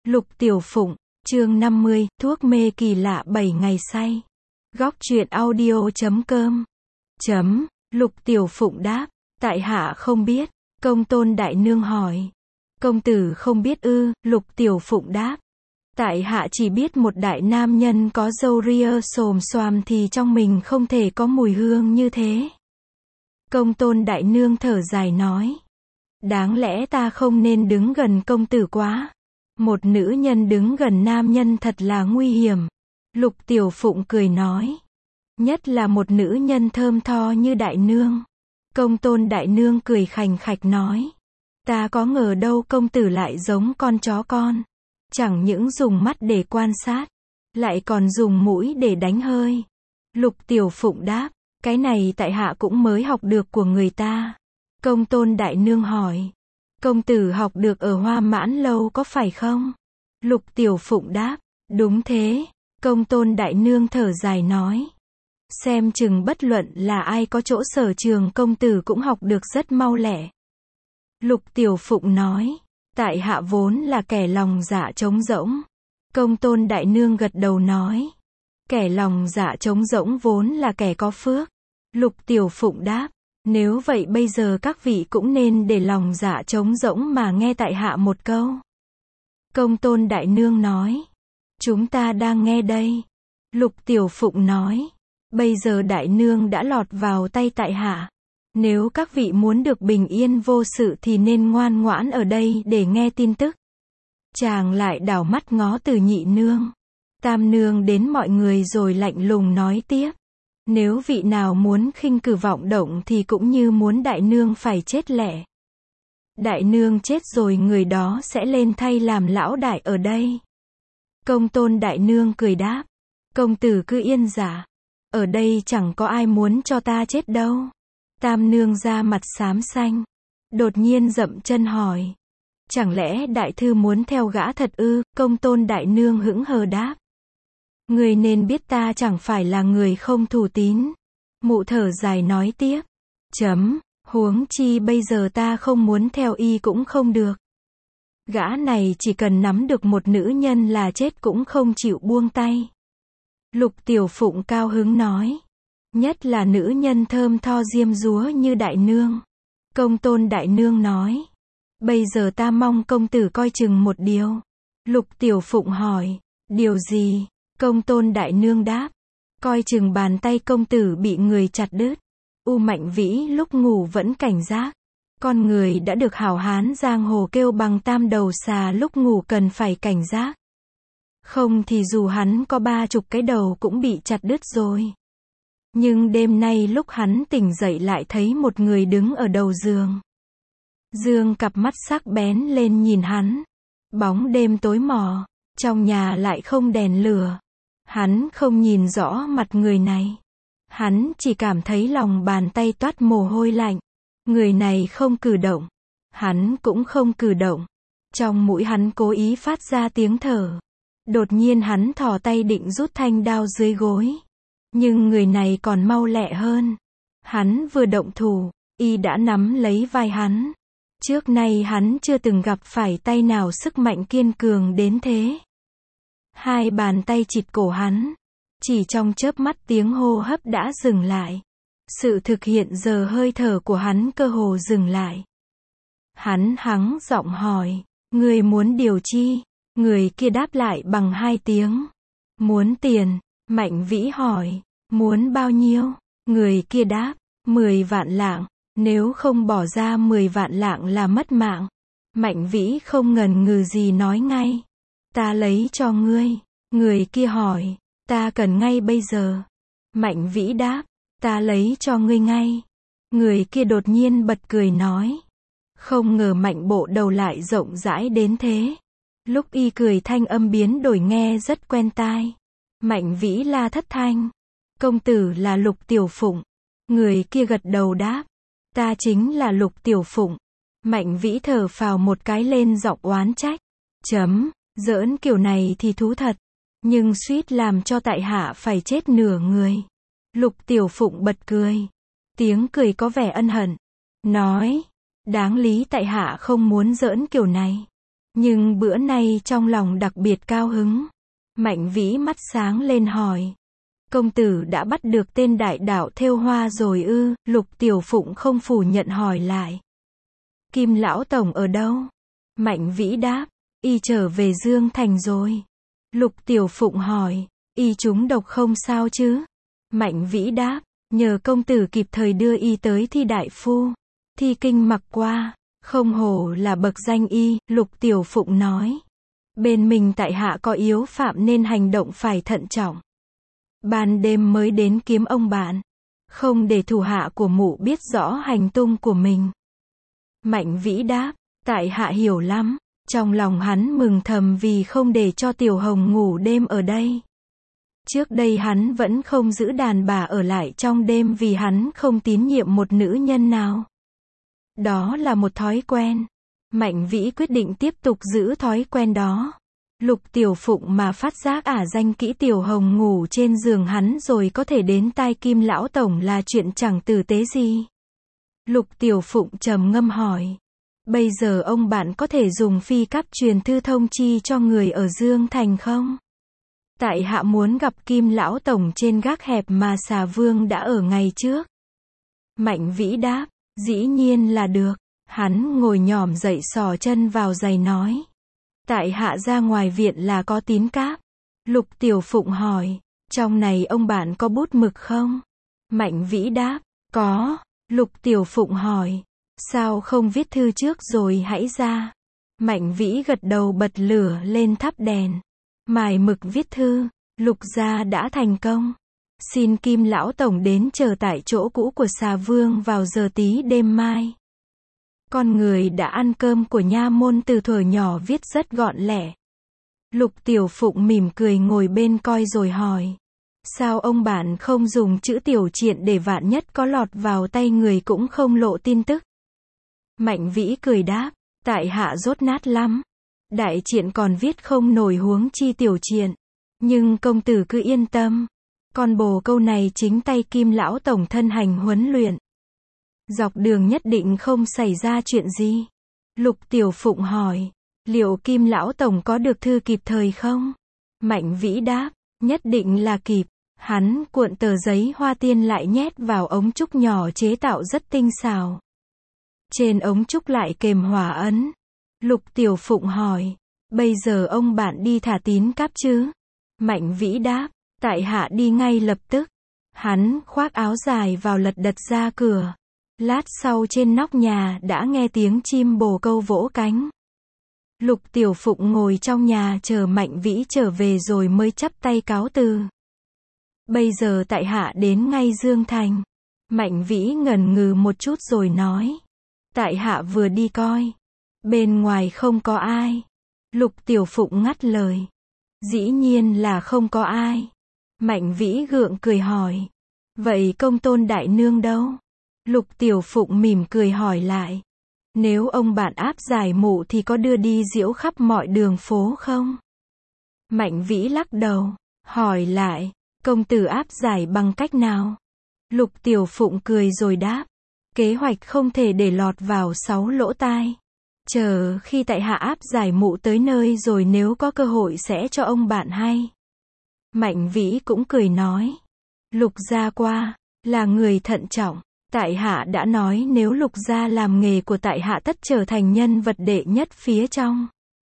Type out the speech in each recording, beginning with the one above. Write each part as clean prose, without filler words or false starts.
Lục Tiểu Phụng, chương 50, thuốc mê kỳ lạ 7 ngày say. Góc truyện audio.com. Lục Tiểu Phụng đáp, tại hạ không biết. Công Tôn Đại Nương hỏi, công tử không biết ư? Lục Tiểu Phụng đáp, tại hạ chỉ biết một đại nam nhân có râu ria xồm xoàm thì trong mình không thể có mùi hương như thế. Công Tôn Đại Nương thở dài nói, đáng lẽ ta không nên đứng gần công tử quá. Một nữ nhân đứng gần nam nhân thật là nguy hiểm. Lục Tiểu Phụng cười nói, nhất là một nữ nhân thơm tho như Đại Nương. Công Tôn Đại Nương cười khành khạch nói, ta có ngờ đâu công tử lại giống con chó con. Chẳng những dùng mắt để quan sát, lại còn dùng mũi để đánh hơi. Lục Tiểu Phụng đáp, cái này tại hạ cũng mới học được của người ta. Công Tôn Đại Nương hỏi, công tử học được ở Hoa Mãn Lâu có phải không? Lục Tiểu Phụng đáp, đúng thế. Công Tôn Đại Nương thở dài nói, xem chừng bất luận là ai có chỗ sở trường công tử cũng học được rất mau lẹ. Lục Tiểu Phụng nói, tại hạ vốn là kẻ lòng dạ trống rỗng. Công Tôn Đại Nương gật đầu nói, kẻ lòng dạ trống rỗng vốn là kẻ có phước. Lục Tiểu Phụng đáp, nếu vậy bây giờ các vị cũng nên để lòng dạ trống rỗng mà nghe tại hạ một câu. Công Tôn Đại Nương nói, chúng ta đang nghe đây. Lục Tiểu Phụng nói, bây giờ Đại Nương đã lọt vào tay tại hạ. Nếu các vị muốn được bình yên vô sự thì nên ngoan ngoãn ở đây để nghe tin tức. Chàng lại đảo mắt ngó từ Nhị Nương, Tam Nương đến mọi người rồi lạnh lùng nói tiếp. Nếu vị nào muốn khinh cử vọng động thì cũng như muốn Đại Nương phải chết lẹ. Đại Nương chết rồi người đó sẽ lên thay làm lão đại ở đây. Công Tôn Đại Nương cười đáp, công tử cứ yên dạ. Ở đây chẳng có ai muốn cho ta chết đâu. Tam Nương ra mặt xám xanh, đột nhiên dậm chân hỏi, chẳng lẽ đại thư muốn theo gã thật ư? Công Tôn Đại Nương hững hờ đáp, người nên biết ta chẳng phải là người không thủ tín. Mụ thở dài nói tiếp, huống chi bây giờ ta không muốn theo y cũng không được. Gã này chỉ cần nắm được một nữ nhân là chết cũng không chịu buông tay. Lục Tiểu Phụng cao hứng nói, nhất là nữ nhân thơm tho diêm dúa như Đại Nương. Công Tôn Đại Nương nói, bây giờ ta mong công tử coi chừng một điều. Lục Tiểu Phụng hỏi, điều gì? Công Tôn Đại Nương đáp, coi chừng bàn tay công tử bị người chặt đứt. U Mạnh Vĩ lúc ngủ vẫn cảnh giác. Con người đã được hảo hán giang hồ kêu bằng tam đầu xà lúc ngủ cần phải cảnh giác. Không thì dù hắn có 30 cái đầu cũng bị chặt đứt rồi. Nhưng đêm nay lúc hắn tỉnh dậy lại thấy một người đứng ở đầu giường. Dương cặp mắt sắc bén lên nhìn hắn. Bóng đêm tối mò, trong nhà lại không đèn lửa. Hắn không nhìn rõ mặt người này. Hắn chỉ cảm thấy lòng bàn tay toát mồ hôi lạnh. Người này không cử động. Hắn cũng không cử động. Trong mũi hắn cố ý phát ra tiếng thở. Đột nhiên hắn thò tay định rút thanh đao dưới gối. Nhưng người này còn mau lẹ hơn. Hắn vừa động thủ, y đã nắm lấy vai hắn. Trước nay hắn chưa từng gặp phải tay nào sức mạnh kiên cường đến thế. Hai bàn tay chịt cổ hắn. Chỉ trong chớp mắt tiếng hô hấp đã dừng lại. Sự thực hiện giờ hơi thở của hắn cơ hồ dừng lại. Hắn hắng giọng hỏi, người muốn điều chi? Người kia đáp lại bằng 2 tiếng. Muốn tiền. Mạnh Vĩ hỏi, muốn bao nhiêu? Người kia đáp, 10 vạn lạng. Nếu không bỏ ra 10 vạn lạng là mất mạng. Mạnh Vĩ không ngần ngừ gì nói ngay, ta lấy cho ngươi. Người kia hỏi, ta cần ngay bây giờ. Mạnh Vĩ đáp, ta lấy cho ngươi ngay. Người kia đột nhiên bật cười nói, không ngờ Mạnh bộ đầu lại rộng rãi đến thế. Lúc y cười thanh âm biến đổi nghe rất quen tai. Mạnh Vĩ la thất thanh, công tử là Lục Tiểu Phụng. Người kia gật đầu đáp, ta chính là Lục Tiểu Phụng. Mạnh Vĩ thở phào một cái lên giọng oán trách, giỡn kiểu này thì thú thật, nhưng suýt làm cho tại hạ phải chết nửa người. Lục Tiểu Phụng bật cười, tiếng cười có vẻ ân hận, nói, đáng lý tại hạ không muốn giỡn kiểu này. Nhưng bữa nay trong lòng đặc biệt cao hứng. Mạnh Vĩ mắt sáng lên hỏi. Công tử đã bắt được tên đại đạo thêu hoa rồi ư? Lục Tiểu Phụng không phủ nhận hỏi lại. Kim lão tổng ở đâu? Mạnh Vĩ đáp. Y trở về Dương Thành rồi. Lục Tiểu Phụng hỏi. Y trúng độc không sao chứ? Mạnh Vĩ đáp. Nhờ công tử kịp thời đưa y tới Thi đại phu. Thi kinh mặc qua. Không hổ là bậc danh y, Lục Tiểu Phụng nói. Bên mình tại hạ có yếu phạm nên hành động phải thận trọng. Ban đêm mới đến kiếm ông bạn. Không để thủ hạ của mụ biết rõ hành tung của mình. Mạnh Vĩ đáp. Tại hạ hiểu lắm. Trong lòng hắn mừng thầm vì không để cho Tiểu Hồng ngủ đêm ở đây. Trước đây hắn vẫn không giữ đàn bà ở lại trong đêm vì hắn không tín nhiệm một nữ nhân nào. Đó là một thói quen. Mạnh Vĩ quyết định tiếp tục giữ thói quen đó. Lục Tiểu Phụng mà phát giác danh kỹ Tiểu Hồng ngủ trên giường hắn rồi có thể đến tai Kim lão tổng là chuyện chẳng tử tế gì. Lục Tiểu Phụng trầm ngâm hỏi. Bây giờ ông bạn có thể dùng phi cáp truyền thư thông chi cho người ở Dương Thành không? Tại hạ muốn gặp Kim lão tổng trên gác hẹp mà Xà Vương đã ở ngày trước. Mạnh Vĩ đáp. Dĩ nhiên là được. Hắn ngồi nhỏm dậy xỏ chân vào giày nói. Tại hạ ra ngoài viện là có tín cáp. Lục Tiểu Phụng hỏi. Trong này ông bạn có bút mực không? Mạnh Vĩ đáp. Có. Lục Tiểu Phụng hỏi. Sao không viết thư trước rồi hãy ra? Mạnh Vĩ gật đầu bật lửa lên thắp đèn. Mài mực viết thư. Lục gia đã thành công. Xin Kim lão tổng đến chờ tại chỗ cũ của Xà Vương vào giờ tí đêm mai. Con người đã ăn cơm của nha môn từ thuở nhỏ viết rất gọn lẹ. Lục Tiểu Phụng mỉm cười ngồi bên coi rồi hỏi. Sao ông bạn không dùng chữ tiểu triện để vạn nhất có lọt vào tay người cũng không lộ tin tức? Mạnh Vĩ cười đáp. Tại hạ dốt nát lắm. Đại triện còn viết không nổi huống chi tiểu triện. Nhưng công tử cứ yên tâm. Con bồ câu này chính tay Kim lão tổng thân hành huấn luyện. Dọc đường nhất định không xảy ra chuyện gì. Lục Tiểu Phụng hỏi. Liệu Kim lão tổng có được thư kịp thời không? Mạnh Vĩ đáp. Nhất định là kịp. Hắn cuộn tờ giấy hoa tiên lại nhét vào ống trúc nhỏ chế tạo rất tinh xảo. Trên ống trúc lại kèm hỏa ấn. Lục Tiểu Phụng hỏi. Bây giờ ông bạn đi thả tín cáp chứ? Mạnh Vĩ đáp. Tại hạ đi ngay lập tức. Hắn khoác áo dài vào lật đật ra cửa. Lát sau trên nóc nhà đã nghe tiếng chim bồ câu vỗ cánh. Lục Tiểu Phụng ngồi trong nhà chờ Mạnh Vĩ trở về rồi mới chắp tay cáo từ. Bây giờ tại hạ đến ngay Dương Thành. Mạnh Vĩ ngần ngừ một chút rồi nói. Tại hạ vừa đi coi. Bên ngoài không có ai. Lục Tiểu Phụng ngắt lời. Dĩ nhiên là không có ai. Mạnh Vĩ gượng cười hỏi. Vậy công tôn đại nương đâu? Lục Tiểu Phụng mỉm cười hỏi lại. Nếu ông bạn áp giải mụ thì có đưa đi diễu khắp mọi đường phố không? Mạnh Vĩ lắc đầu. Hỏi lại. Công tử áp giải bằng cách nào? Lục Tiểu Phụng cười rồi đáp. Kế hoạch không thể để lọt vào 6 lỗ tai. Chờ khi tại hạ áp giải mụ tới nơi rồi nếu có cơ hội sẽ cho ông bạn hay. Mạnh Vĩ cũng cười nói. Lục gia qua, là người thận trọng. Tại hạ đã nói nếu Lục gia làm nghề của tại hạ tất trở thành nhân vật đệ nhất phía trong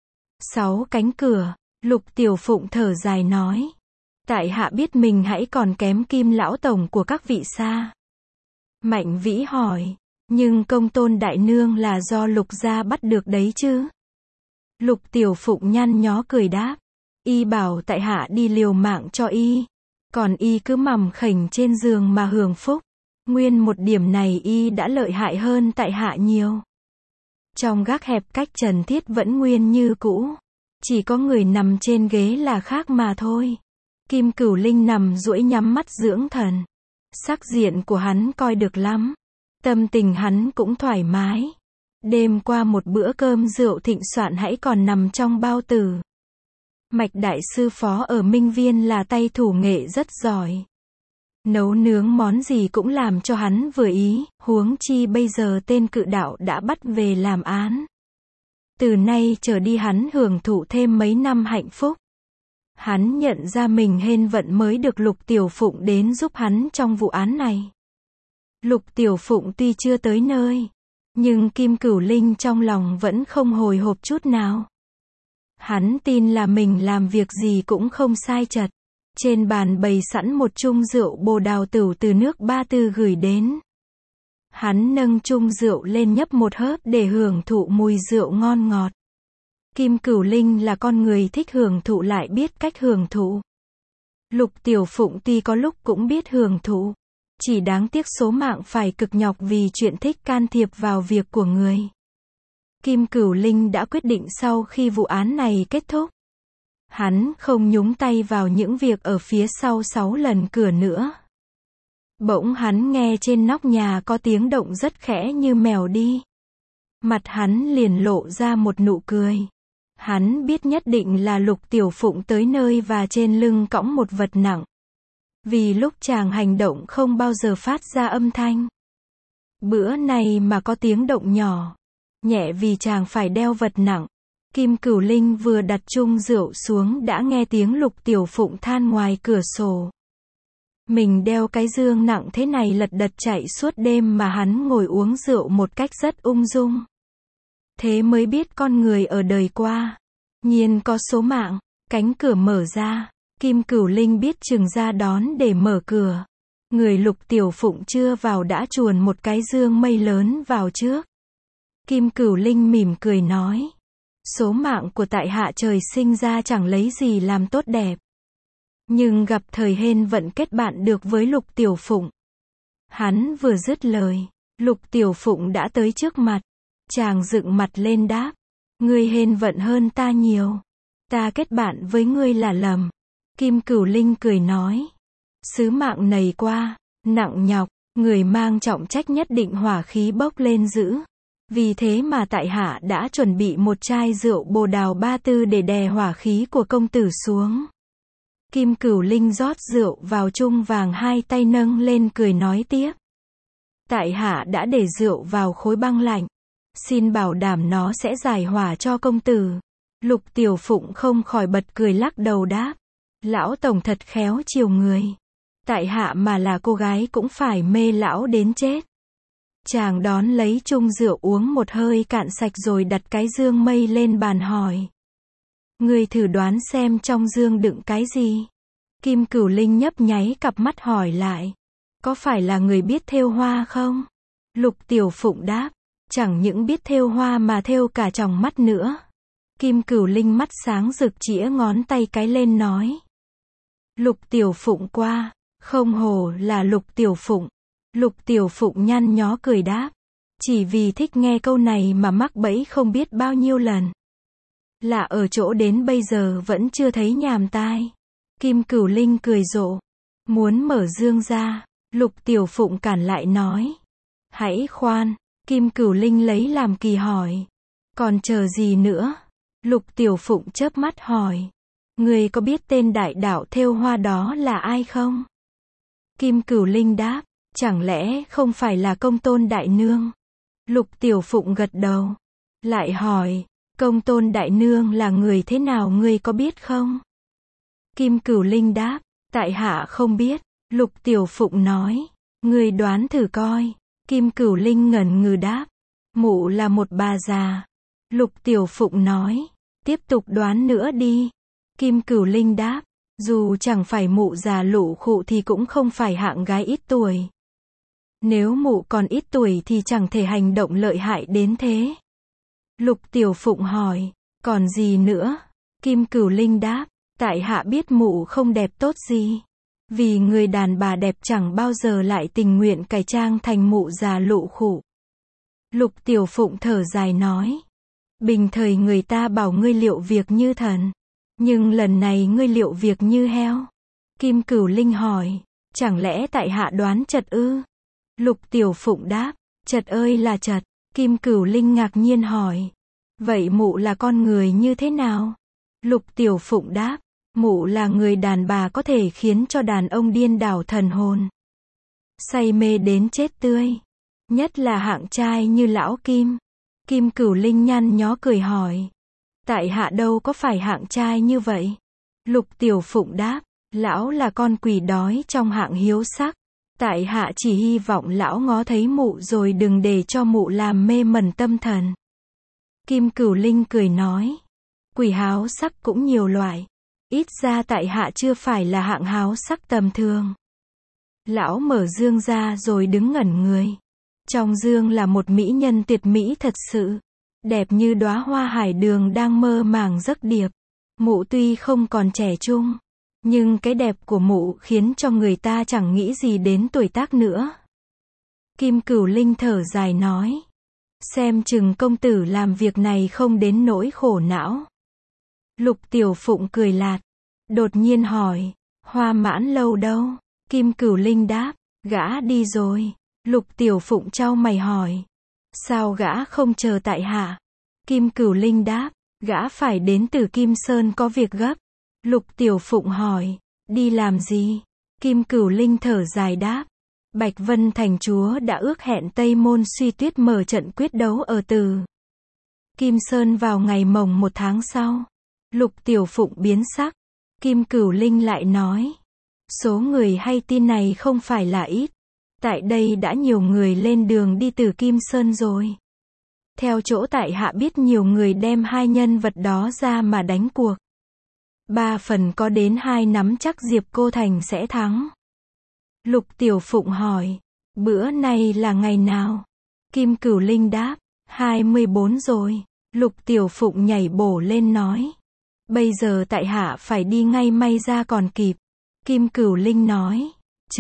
6 cánh cửa. Lục Tiểu Phụng thở dài nói. Tại hạ biết mình hãy còn kém Kim lão tổng của các vị xa. Mạnh Vĩ hỏi. Nhưng công tôn đại nương là do Lục gia bắt được đấy chứ? Lục Tiểu Phụng nhăn nhó cười đáp. Y bảo tại hạ đi liều mạng cho y. Còn y cứ mằm khểnh trên giường mà hưởng phúc. Nguyên một điểm này y đã lợi hại hơn tại hạ nhiều. Trong gác hẹp cách trần thiết vẫn nguyên như cũ. Chỉ có người nằm trên ghế là khác mà thôi. Kim Cửu Linh nằm duỗi nhắm mắt dưỡng thần. Sắc diện của hắn coi được lắm. Tâm tình hắn cũng thoải mái. Đêm qua một bữa cơm rượu thịnh soạn hãy còn nằm trong bao tử. Mạch đại sư phó ở Minh Viên là tay thủ nghệ rất giỏi. Nấu nướng món gì cũng làm cho hắn vừa ý, huống chi bây giờ tên cự đạo đã bắt về làm án. Từ nay trở đi hắn hưởng thụ thêm mấy năm hạnh phúc. Hắn nhận ra mình hên vận mới được Lục Tiểu Phụng đến giúp hắn trong vụ án này. Lục Tiểu Phụng tuy chưa tới nơi, nhưng Kim Cửu Linh trong lòng vẫn không hồi hộp chút nào. Hắn tin là mình làm việc gì cũng không sai chật. Trên bàn bày sẵn một chung rượu bồ đào tửu từ nước Ba Tư gửi đến. Hắn nâng chung rượu lên nhấp một hớp để hưởng thụ mùi rượu ngon ngọt. Kim Cửu Linh là con người thích hưởng thụ lại biết cách hưởng thụ. Lục Tiểu Phụng tuy có lúc cũng biết hưởng thụ, chỉ đáng tiếc số mạng phải cực nhọc vì chuyện thích can thiệp vào việc của người. Kim Cửu Linh đã quyết định sau khi vụ án này kết thúc, hắn không nhúng tay vào những việc ở phía sau 6 lần cửa nữa. Bỗng hắn nghe trên nóc nhà có tiếng động rất khẽ như mèo đi. Mặt hắn liền lộ ra một nụ cười. Hắn biết nhất định là Lục Tiểu Phụng tới nơi và trên lưng cõng một vật nặng. Vì lúc chàng hành động không bao giờ phát ra âm thanh. Bữa này mà có tiếng động nhỏ, nhẹ vì chàng phải đeo vật nặng. Kim Cửu Linh vừa đặt chung rượu xuống đã nghe tiếng Lục Tiểu Phụng than ngoài cửa sổ. Mình đeo cái dương nặng thế này lật đật chạy suốt đêm mà hắn ngồi uống rượu một cách rất ung dung. Thế mới biết con người ở đời qua, nhiên có số mạng. Cánh cửa mở ra, Kim Cửu Linh biết chừng ra đón để mở cửa. Người Lục Tiểu Phụng chưa vào đã chuồn một cái dương mây lớn vào trước. Kim Cửu Linh mỉm cười nói. Số mạng của tại hạ trời sinh ra chẳng lấy gì làm tốt đẹp. Nhưng gặp thời hên vận kết bạn được với Lục Tiểu Phụng. Hắn vừa dứt lời, Lục Tiểu Phụng đã tới trước mặt. Chàng dựng mặt lên đáp. Ngươi hên vận hơn ta nhiều. Ta kết bạn với ngươi là lầm. Kim Cửu Linh cười nói. Sứ mạng này qua, nặng nhọc, người mang trọng trách nhất định hỏa khí bốc lên dữ. Vì thế mà tại hạ đã chuẩn bị một chai rượu bồ đào Ba Tư để đè hỏa khí của công tử xuống. Kim Cửu Linh rót rượu vào chung vàng, hai tay nâng lên cười nói tiếp. Tại hạ đã để rượu vào khối băng lạnh. Xin bảo đảm nó sẽ giải hỏa cho công tử. Lục Tiểu Phụng không khỏi bật cười lắc đầu đáp. Lão tổng thật khéo chiều người. Tại hạ mà là cô gái cũng phải mê lão đến chết. Chàng đón lấy chung rượu uống một hơi cạn sạch rồi đặt cái dương mây lên bàn hỏi. Người thử đoán xem trong dương đựng cái gì? Kim Cửu Linh nhấp nháy cặp mắt hỏi lại. Có phải là người biết thêu hoa không? Lục Tiểu Phụng đáp. Chẳng những biết thêu hoa mà thêu cả tròng mắt nữa. Kim Cửu Linh mắt sáng rực chĩa ngón tay cái lên nói. Lục Tiểu Phụng qua, không hổ là Lục Tiểu Phụng. Lục Tiểu Phụng nhăn nhó cười đáp. Chỉ vì thích nghe câu này mà mắc bẫy không biết bao nhiêu lần. Lạ ở chỗ đến bây giờ vẫn chưa thấy nhàm tai. Kim Cửu Linh cười rộ. Muốn mở dương ra, Lục Tiểu Phụng cản lại nói. Hãy khoan. Kim Cửu Linh lấy làm kỳ hỏi. Còn chờ gì nữa? Lục Tiểu Phụng chớp mắt hỏi. Người có biết tên đại đạo thêu hoa đó là ai không? Kim Cửu Linh đáp. Chẳng lẽ không phải là Công Tôn đại nương? Lục Tiểu Phụng gật đầu. Lại hỏi. Công Tôn đại nương là người thế nào ngươi có biết không? Kim Cửu Linh đáp. Tại hạ không biết. Lục Tiểu Phụng nói. Ngươi đoán thử coi. Kim Cửu Linh ngẩn ngừ đáp. Mụ là một bà già. Lục Tiểu Phụng nói. Tiếp tục đoán nữa đi. Kim Cửu Linh đáp. Dù chẳng phải mụ già lụ khụ thì cũng không phải hạng gái ít tuổi. Nếu mụ còn ít tuổi thì chẳng thể hành động lợi hại đến thế. Lục Tiểu Phụng hỏi. Còn gì nữa? Kim Cửu Linh đáp. Tại hạ biết mụ không đẹp tốt gì. Vì người đàn bà đẹp chẳng bao giờ lại tình nguyện cải trang thành mụ già lụ khụ. Lục Tiểu Phụng thở dài nói. Bình thời người ta bảo ngươi liệu việc như thần. Nhưng lần này ngươi liệu việc như heo. Kim Cửu Linh hỏi. Chẳng lẽ tại hạ đoán chật ư? Lục Tiểu Phụng đáp. Chật ơi là chật. Kim Cửu Linh ngạc nhiên hỏi. Vậy mụ là con người như thế nào? Lục Tiểu Phụng đáp. Mụ là người đàn bà có thể khiến cho đàn ông điên đảo thần hồn. Say mê đến chết tươi. Nhất là hạng trai như lão Kim. Kim Cửu Linh nhăn nhó cười hỏi. Tại hạ đâu có phải hạng trai như vậy. Lục Tiểu Phụng đáp. Lão là con quỷ đói trong hạng hiếu sắc. Tại hạ chỉ hy vọng lão ngó thấy mụ rồi đừng để cho mụ làm mê mẩn tâm thần. Kim Cửu Linh cười nói. Quỷ háo sắc cũng nhiều loại. Ít ra tại hạ chưa phải là hạng háo sắc tầm thường. Lão mở dương ra rồi đứng ngẩn người. Trong dương là một mỹ nhân tuyệt mỹ thật sự. Đẹp như đóa hoa hải đường đang mơ màng giấc điệp. Mụ tuy không còn trẻ trung, nhưng cái đẹp của mụ khiến cho người ta chẳng nghĩ gì đến tuổi tác nữa. Kim Cửu Linh thở dài nói. Xem chừng công tử làm việc này không đến nỗi khổ não. Lục Tiểu Phụng cười lạt. Đột nhiên hỏi. Hoa Mãn Lâu đâu? Kim Cửu Linh đáp. Gã đi rồi. Lục Tiểu Phụng chau mày hỏi. Sao gã không chờ tại hạ? Kim Cửu Linh đáp. Gã phải đến từ Kim Sơn có việc gấp. Lục Tiểu Phụng hỏi. Đi làm gì? Kim Cửu Linh thở dài đáp. Bạch Vân Thành Chúa đã ước hẹn Tây Môn Suy Tuyết mở trận quyết đấu ở Từ Kim Sơn vào ngày mồng 1 tháng sau. Lục Tiểu Phụng biến sắc. Kim Cửu Linh lại nói. Số người hay tin này không phải là ít. Tại đây đã nhiều người lên đường đi từ Kim Sơn rồi. Theo chỗ tại hạ biết nhiều người đem hai nhân vật đó ra mà đánh cuộc. 3 phần có đến 2 nắm chắc Diệp Cô Thành sẽ thắng. Lục Tiểu Phụng hỏi. Bữa nay là ngày nào? Kim Cửu Linh đáp. 24 rồi. Lục Tiểu Phụng nhảy bổ lên nói. Bây giờ tại hạ phải đi ngay may ra còn kịp. Kim Cửu Linh nói.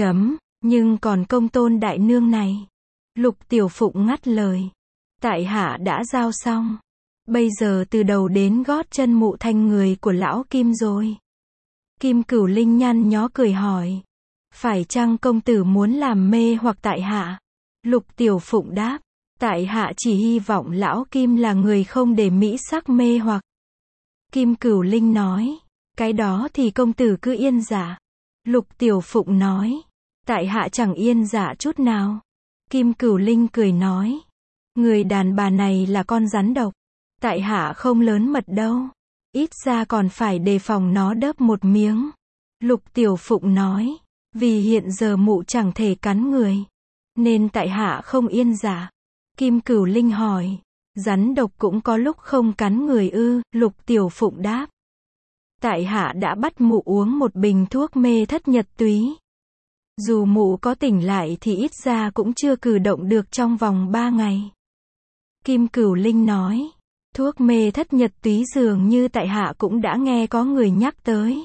Nhưng còn Công Tôn đại nương này. Lục Tiểu Phụng ngắt lời. Tại hạ đã giao xong. Bây giờ từ đầu đến gót chân mụ thành người của lão Kim rồi. Kim Cửu Linh nhăn nhó cười hỏi. Phải chăng công tử muốn làm mê hoặc tại hạ? Lục Tiểu Phụng đáp. Tại hạ chỉ hy vọng lão Kim là người không để mỹ sắc mê hoặc. Kim Cửu Linh nói. Cái đó thì công tử cứ yên dạ. Lục Tiểu Phụng nói. Tại hạ chẳng yên dạ chút nào. Kim Cửu Linh cười nói. Người đàn bà này là con rắn độc. Tại hạ không lớn mật đâu. Ít ra còn phải đề phòng nó đớp một miếng. Lục Tiểu Phụng nói. Vì hiện giờ mụ chẳng thể cắn người. Nên tại hạ không yên dạ. Kim Cửu Linh hỏi. Rắn độc cũng có lúc không cắn người ư? Lục Tiểu Phụng đáp. Tại hạ đã bắt mụ uống một bình thuốc mê thất nhật túy. Dù mụ có tỉnh lại thì ít ra cũng chưa cử động được trong vòng 3 ngày. Kim Cửu Linh nói. Thuốc mê thất nhật túy dường như tại hạ cũng đã nghe có người nhắc tới.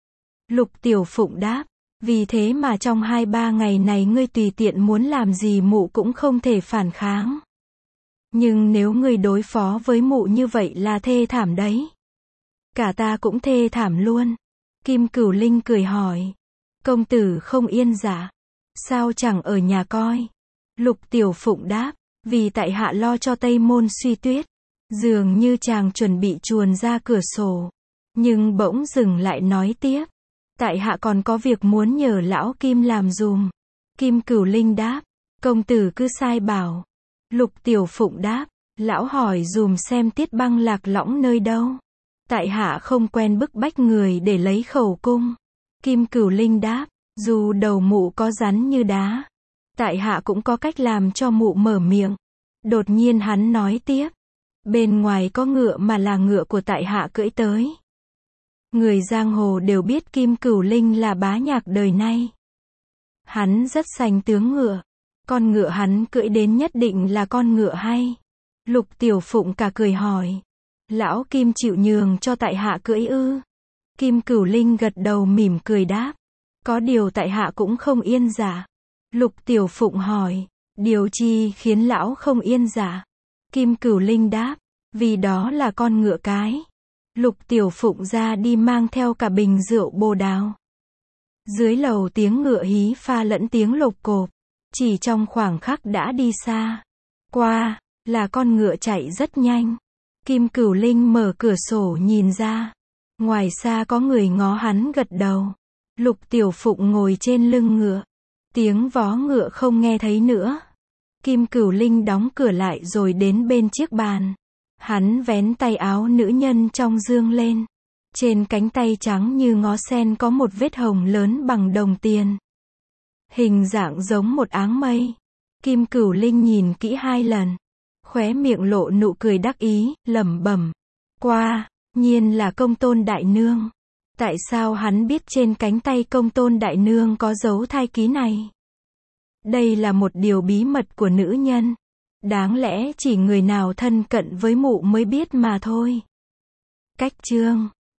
Lục Tiểu Phụng đáp. Vì thế mà trong 2-3 ngày này ngươi tùy tiện muốn làm gì mụ cũng không thể phản kháng. Nhưng nếu ngươi đối phó với mụ như vậy là thê thảm đấy. Cả ta cũng thê thảm luôn. Kim Cửu Linh cười hỏi. Công tử không yên dạ? Sao chẳng ở nhà coi? Lục Tiểu Phụng đáp. Vì tại hạ lo cho Tây Môn Suy Tuyết. Dường như chàng chuẩn bị chuồn ra cửa sổ. Nhưng bỗng dừng lại nói tiếp. Tại hạ còn có việc muốn nhờ lão Kim làm dùm. Kim Cửu Linh đáp. Công tử cứ sai bảo. Lục Tiểu Phụng đáp. Lão hỏi dùm xem Tiết Băng lạc lõng nơi đâu. Tại hạ không quen bức bách người để lấy khẩu cung. Kim Cửu Linh đáp. Dù đầu mụ có rắn như đá. Tại hạ cũng có cách làm cho mụ mở miệng. Đột nhiên hắn nói tiếp. Bên ngoài có ngựa mà là ngựa của tại hạ cưỡi tới. Người giang hồ đều biết Kim Cửu Linh là bá nhạc đời nay. Hắn rất sành tướng ngựa. Con ngựa hắn cưỡi đến nhất định là con ngựa hay. Lục Tiểu Phụng cả cười hỏi. Lão Kim chịu nhường cho tại hạ cưỡi ư? Kim Cửu Linh gật đầu mỉm cười đáp. Có điều tại hạ cũng không yên dạ. Lục Tiểu Phụng hỏi. Điều chi khiến lão không yên dạ? Kim Cửu Linh đáp. Vì đó là con ngựa cái. Lục Tiểu Phụng ra đi mang theo cả bình rượu bồ đào. Dưới lầu tiếng ngựa hí pha lẫn tiếng lộc cộp. Chỉ trong khoảng khắc đã đi xa. Qua, là con ngựa chạy rất nhanh. Kim Cửu Linh mở cửa sổ nhìn ra. Ngoài xa có người ngó hắn gật đầu. Lục Tiểu Phụng ngồi trên lưng ngựa. Tiếng vó ngựa không nghe thấy nữa. Kim Cửu Linh đóng cửa lại rồi đến bên chiếc bàn. Hắn vén tay áo nữ nhân trong giường lên. Trên cánh tay trắng như ngó sen có một vết hồng lớn bằng đồng tiền. Hình dạng giống một áng mây. Kim Cửu Linh nhìn kỹ 2 lần. Khóe miệng lộ nụ cười đắc ý, lẩm bẩm. Quả nhiên là Công Tôn đại nương. Tại sao hắn biết trên cánh tay Công Tôn đại nương có dấu thai ký này? Đây là một điều bí mật của nữ nhân. Đáng lẽ chỉ người nào thân cận với mụ mới biết mà thôi. Cách chương